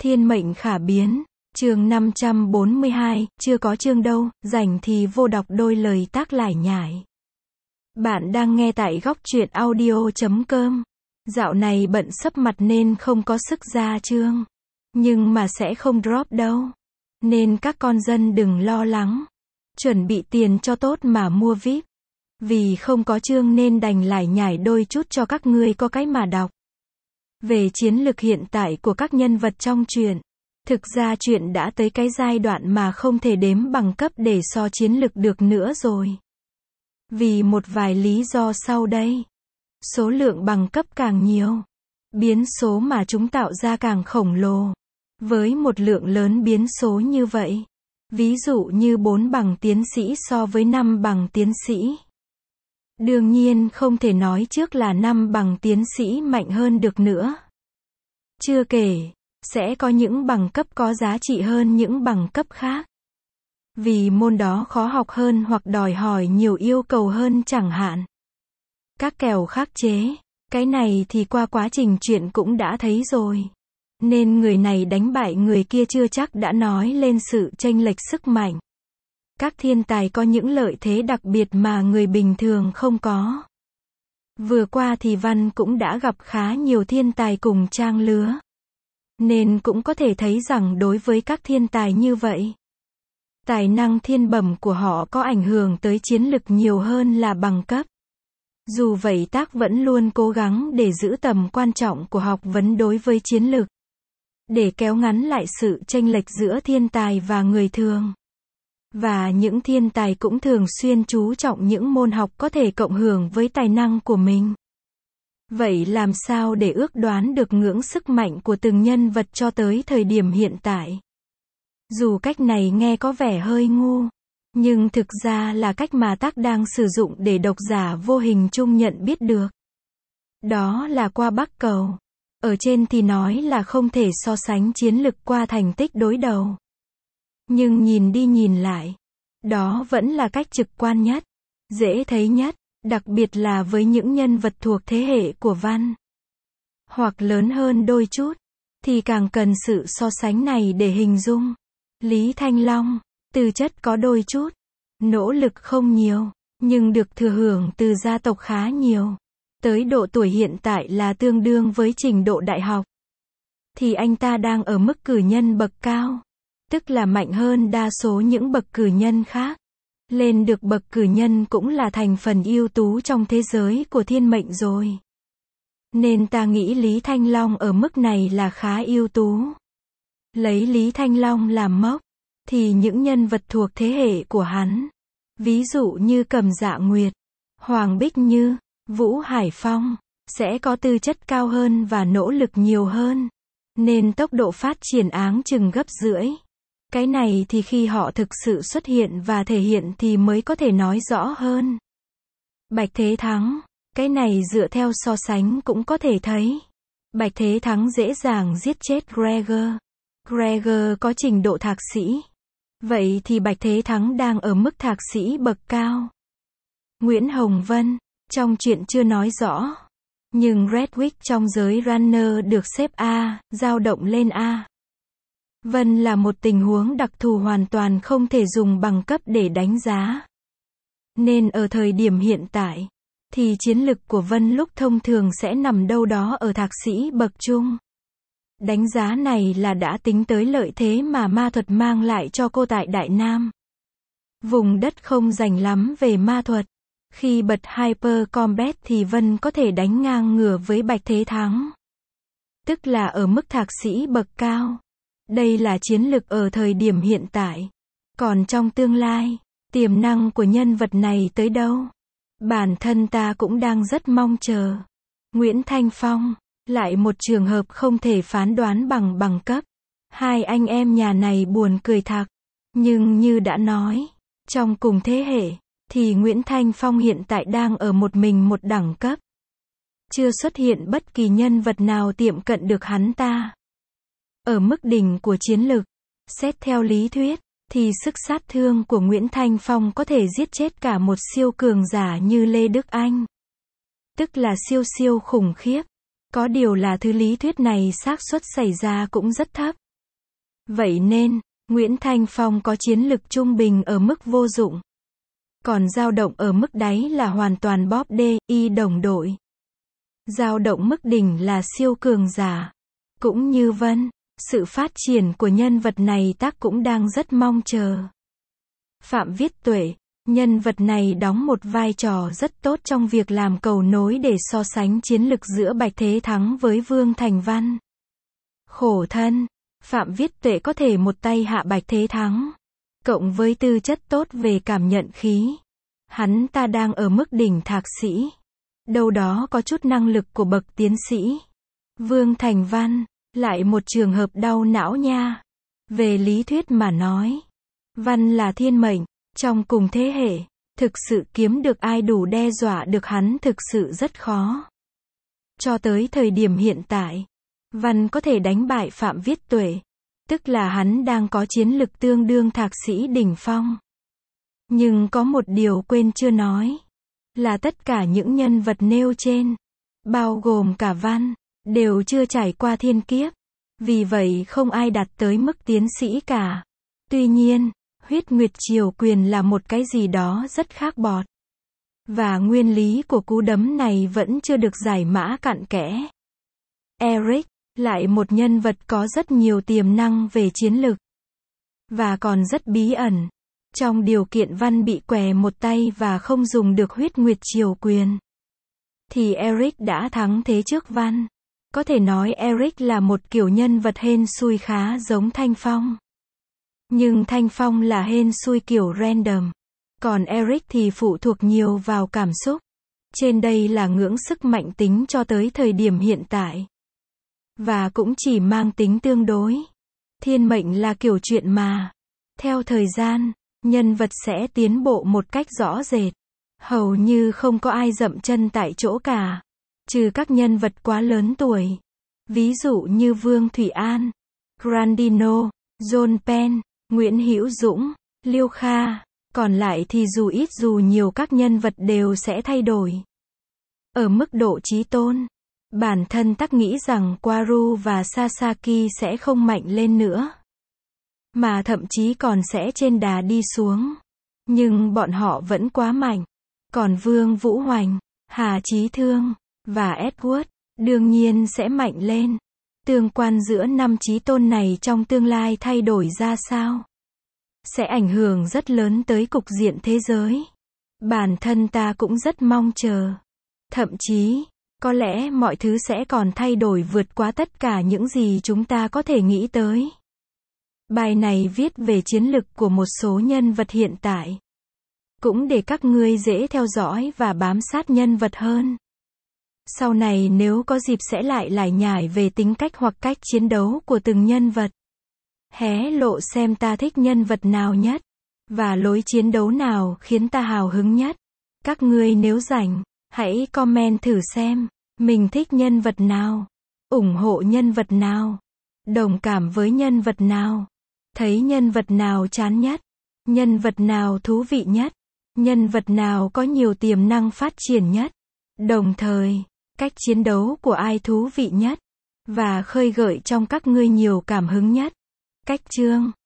Thiên mệnh khả biến. Chương 542, chưa có chương đâu, rảnh thì vô đọc đôi lời tác lải nhải. Bạn đang nghe tại góc truyện audio.com. Dạo này bận sấp mặt nên không có sức ra chương. Nhưng mà sẽ không drop đâu. Nên các con dân đừng lo lắng. Chuẩn bị tiền cho tốt mà mua VIP. Vì không có chương nên đành lải nhải đôi chút cho các ngươi có cái mà đọc. Về chiến lược hiện tại của các nhân vật trong truyện. Thực ra chuyện đã tới cái giai đoạn mà không thể đếm bằng cấp để so chiến lược được nữa rồi. Vì một vài lý do sau đây. Số lượng bằng cấp càng nhiều. Biến số mà chúng tạo ra càng khổng lồ. Với một lượng lớn biến số như vậy. Ví dụ như 4 bằng tiến sĩ so với 5 bằng tiến sĩ. Đương nhiên không thể nói trước là 5 bằng tiến sĩ mạnh hơn được nữa. Chưa kể, sẽ có những bằng cấp có giá trị hơn những bằng cấp khác. Vì môn đó khó học hơn hoặc đòi hỏi nhiều yêu cầu hơn chẳng hạn. Các kèo khắc chế, cái này thì qua quá trình chuyện cũng đã thấy rồi. Nên người này đánh bại người kia chưa chắc đã nói lên sự chênh lệch sức mạnh. Các thiên tài có những lợi thế đặc biệt mà người bình thường không có. Vừa qua thì Văn cũng đã gặp khá nhiều thiên tài cùng trang lứa. Nên cũng có thể thấy rằng đối với các thiên tài như vậy, tài năng thiên bẩm của họ có ảnh hưởng tới chiến lực nhiều hơn là bằng cấp. Dù vậy Tác vẫn luôn cố gắng để giữ tầm quan trọng của học vấn đối với chiến lược. Để kéo ngắn lại sự chênh lệch giữa thiên tài và người thường. Và những thiên tài cũng thường xuyên chú trọng những môn học có thể cộng hưởng với tài năng của mình. Vậy làm sao để ước đoán được ngưỡng sức mạnh của từng nhân vật cho tới thời điểm hiện tại? Dù cách này nghe có vẻ hơi ngu, nhưng thực ra là cách mà Tác đang sử dụng để độc giả vô hình chung nhận biết được. Đó là qua Bắc Cầu. Ở trên thì nói là không thể so sánh chiến lực qua thành tích đối đầu. Nhưng nhìn đi nhìn lại, đó vẫn là cách trực quan nhất, dễ thấy nhất, đặc biệt là với những nhân vật thuộc thế hệ của Văn. Hoặc lớn hơn đôi chút, thì càng cần sự so sánh này để hình dung. Lý Thanh Long, tư chất có đôi chút, nỗ lực không nhiều, nhưng được thừa hưởng từ gia tộc khá nhiều. Tới độ tuổi hiện tại là tương đương với trình độ đại học. Thì anh ta đang ở mức cử nhân bậc cao. Tức là mạnh hơn đa số những bậc cử nhân khác. Lên được bậc cử nhân cũng là thành phần ưu tú trong thế giới của thiên mệnh rồi. Nên ta nghĩ Lý Thanh Long ở mức này là khá ưu tú. Lấy Lý Thanh Long làm mốc, thì những nhân vật thuộc thế hệ của hắn, ví dụ như Cẩm Dạ Nguyệt, Hoàng Bích Như, Vũ Hải Phong, sẽ có tư chất cao hơn và nỗ lực nhiều hơn. Nên tốc độ phát triển áng chừng gấp rưỡi. Cái này thì khi họ thực sự xuất hiện và thể hiện thì mới có thể nói rõ hơn. Bạch Thế Thắng, cái này dựa theo so sánh cũng có thể thấy. Bạch Thế Thắng dễ dàng giết chết Gregor. Gregor có trình độ thạc sĩ. Vậy thì Bạch Thế Thắng đang ở mức thạc sĩ bậc cao. Nguyễn Hồng Vân, trong chuyện chưa nói rõ. Nhưng Redwick trong giới runner được xếp A, dao động lên A. Vân là một tình huống đặc thù hoàn toàn không thể dùng bằng cấp để đánh giá. Nên ở thời điểm hiện tại, thì chiến lực của Vân lúc thông thường sẽ nằm đâu đó ở thạc sĩ bậc trung. Đánh giá này là đã tính tới lợi thế mà ma thuật mang lại cho cô tại Đại Nam. Vùng đất không rành lắm về ma thuật. Khi bật Hyper Combat thì Vân có thể đánh ngang ngửa với Bạch Thế Thắng. Tức là ở mức thạc sĩ bậc cao. Đây là chiến lược ở thời điểm hiện tại. Còn trong tương lai, tiềm năng của nhân vật này tới đâu? Bản thân ta cũng đang rất mong chờ. Nguyễn Thanh Phong, lại một trường hợp không thể phán đoán bằng bằng cấp. Hai anh em nhà này buồn cười thật. Nhưng như đã nói, trong cùng thế hệ, thì Nguyễn Thanh Phong hiện tại đang ở một mình một đẳng cấp. Chưa xuất hiện bất kỳ nhân vật nào tiệm cận được hắn ta. Ở mức đỉnh của chiến lược, xét theo lý thuyết, thì sức sát thương của Nguyễn Thanh Phong có thể giết chết cả một siêu cường giả như Lê Đức Anh. Tức là siêu siêu khủng khiếp. Có điều là thứ lý thuyết này xác suất xảy ra cũng rất thấp. Vậy nên, Nguyễn Thanh Phong có chiến lực trung bình ở mức vô dụng. Còn dao động ở mức đáy là hoàn toàn bóp đê, y đồng đội. Dao động mức đỉnh là siêu cường giả. Cũng như Vân, sự phát triển của nhân vật này tác cũng đang rất mong chờ. Phạm Viết Tuệ, nhân vật này đóng một vai trò rất tốt trong việc làm cầu nối để so sánh chiến lực giữa Bạch Thế Thắng với Vương Thành Văn. Khổ thân, Phạm Viết Tuệ có thể một tay hạ Bạch Thế Thắng. Cộng với tư chất tốt về cảm nhận khí. Hắn ta đang ở mức đỉnh thạc sĩ. Đâu đó có chút năng lực của bậc tiến sĩ. Vương Thành Văn, lại một trường hợp đau não nha. Về lý thuyết mà nói, Văn là thiên mệnh, trong cùng thế hệ, thực sự kiếm được ai đủ đe dọa được hắn thực sự rất khó. Cho tới thời điểm hiện tại, Văn có thể đánh bại Phạm Viết Tuệ, tức là hắn đang có chiến lực tương đương thạc sĩ đỉnh phong. Nhưng có một điều quên chưa nói, là tất cả những nhân vật nêu trên, bao gồm cả Văn, đều chưa trải qua thiên kiếp. Vì vậy không ai đạt tới mức tiến sĩ cả. Tuy nhiên, huyết nguyệt triều quyền là một cái gì đó rất khác bọt. Và nguyên lý của cú đấm này vẫn chưa được giải mã cặn kẽ. Eric, lại một nhân vật có rất nhiều tiềm năng về chiến lực. Và còn rất bí ẩn. Trong điều kiện Văn bị què một tay và không dùng được huyết nguyệt triều quyền, thì Eric đã thắng thế trước Văn. Có thể nói Eric là một kiểu nhân vật hên xui khá giống Thanh Phong. Nhưng Thanh Phong là hên xui kiểu random. Còn Eric thì phụ thuộc nhiều vào cảm xúc. Trên đây là ngưỡng sức mạnh tính cho tới thời điểm hiện tại. Và cũng chỉ mang tính tương đối. Thiên mệnh là kiểu chuyện mà. Theo thời gian, nhân vật sẽ tiến bộ một cách rõ rệt. Hầu như không có ai dậm chân tại chỗ cả. Trừ các nhân vật quá lớn tuổi. Ví dụ như Vương Thủy An, Grandino, John Penn, Nguyễn Hữu Dũng, Liêu Kha. Còn lại thì dù ít dù nhiều các nhân vật đều sẽ thay đổi. Ở mức độ chí tôn, bản thân Tắc nghĩ rằng Quaru và Sasaki sẽ không mạnh lên nữa. Mà thậm chí còn sẽ trên đà đi xuống. Nhưng bọn họ vẫn quá mạnh. Còn Vương Vũ Hoành, Hà Chí Thương và Edward, đương nhiên sẽ mạnh lên. Tương quan giữa năm chí tôn này trong tương lai thay đổi ra sao? Sẽ ảnh hưởng rất lớn tới cục diện thế giới. Bản thân ta cũng rất mong chờ. Thậm chí, có lẽ mọi thứ sẽ còn thay đổi vượt quá tất cả những gì chúng ta có thể nghĩ tới. Bài này viết về chiến lực của một số nhân vật hiện tại. Cũng để các ngươi dễ theo dõi và bám sát nhân vật hơn. Sau này nếu có dịp sẽ lại lải nhải về tính cách hoặc cách chiến đấu của từng nhân vật. Hé lộ xem ta thích nhân vật nào nhất. Và lối chiến đấu nào khiến ta hào hứng nhất. Các ngươi nếu rảnh, hãy comment thử xem. Mình thích nhân vật nào. Ủng hộ nhân vật nào. Đồng cảm với nhân vật nào. Thấy nhân vật nào chán nhất. Nhân vật nào thú vị nhất. Nhân vật nào có nhiều tiềm năng phát triển nhất. Đồng thời, cách chiến đấu của ai thú vị nhất. Và khơi gợi trong các ngươi nhiều cảm hứng nhất. Cách chương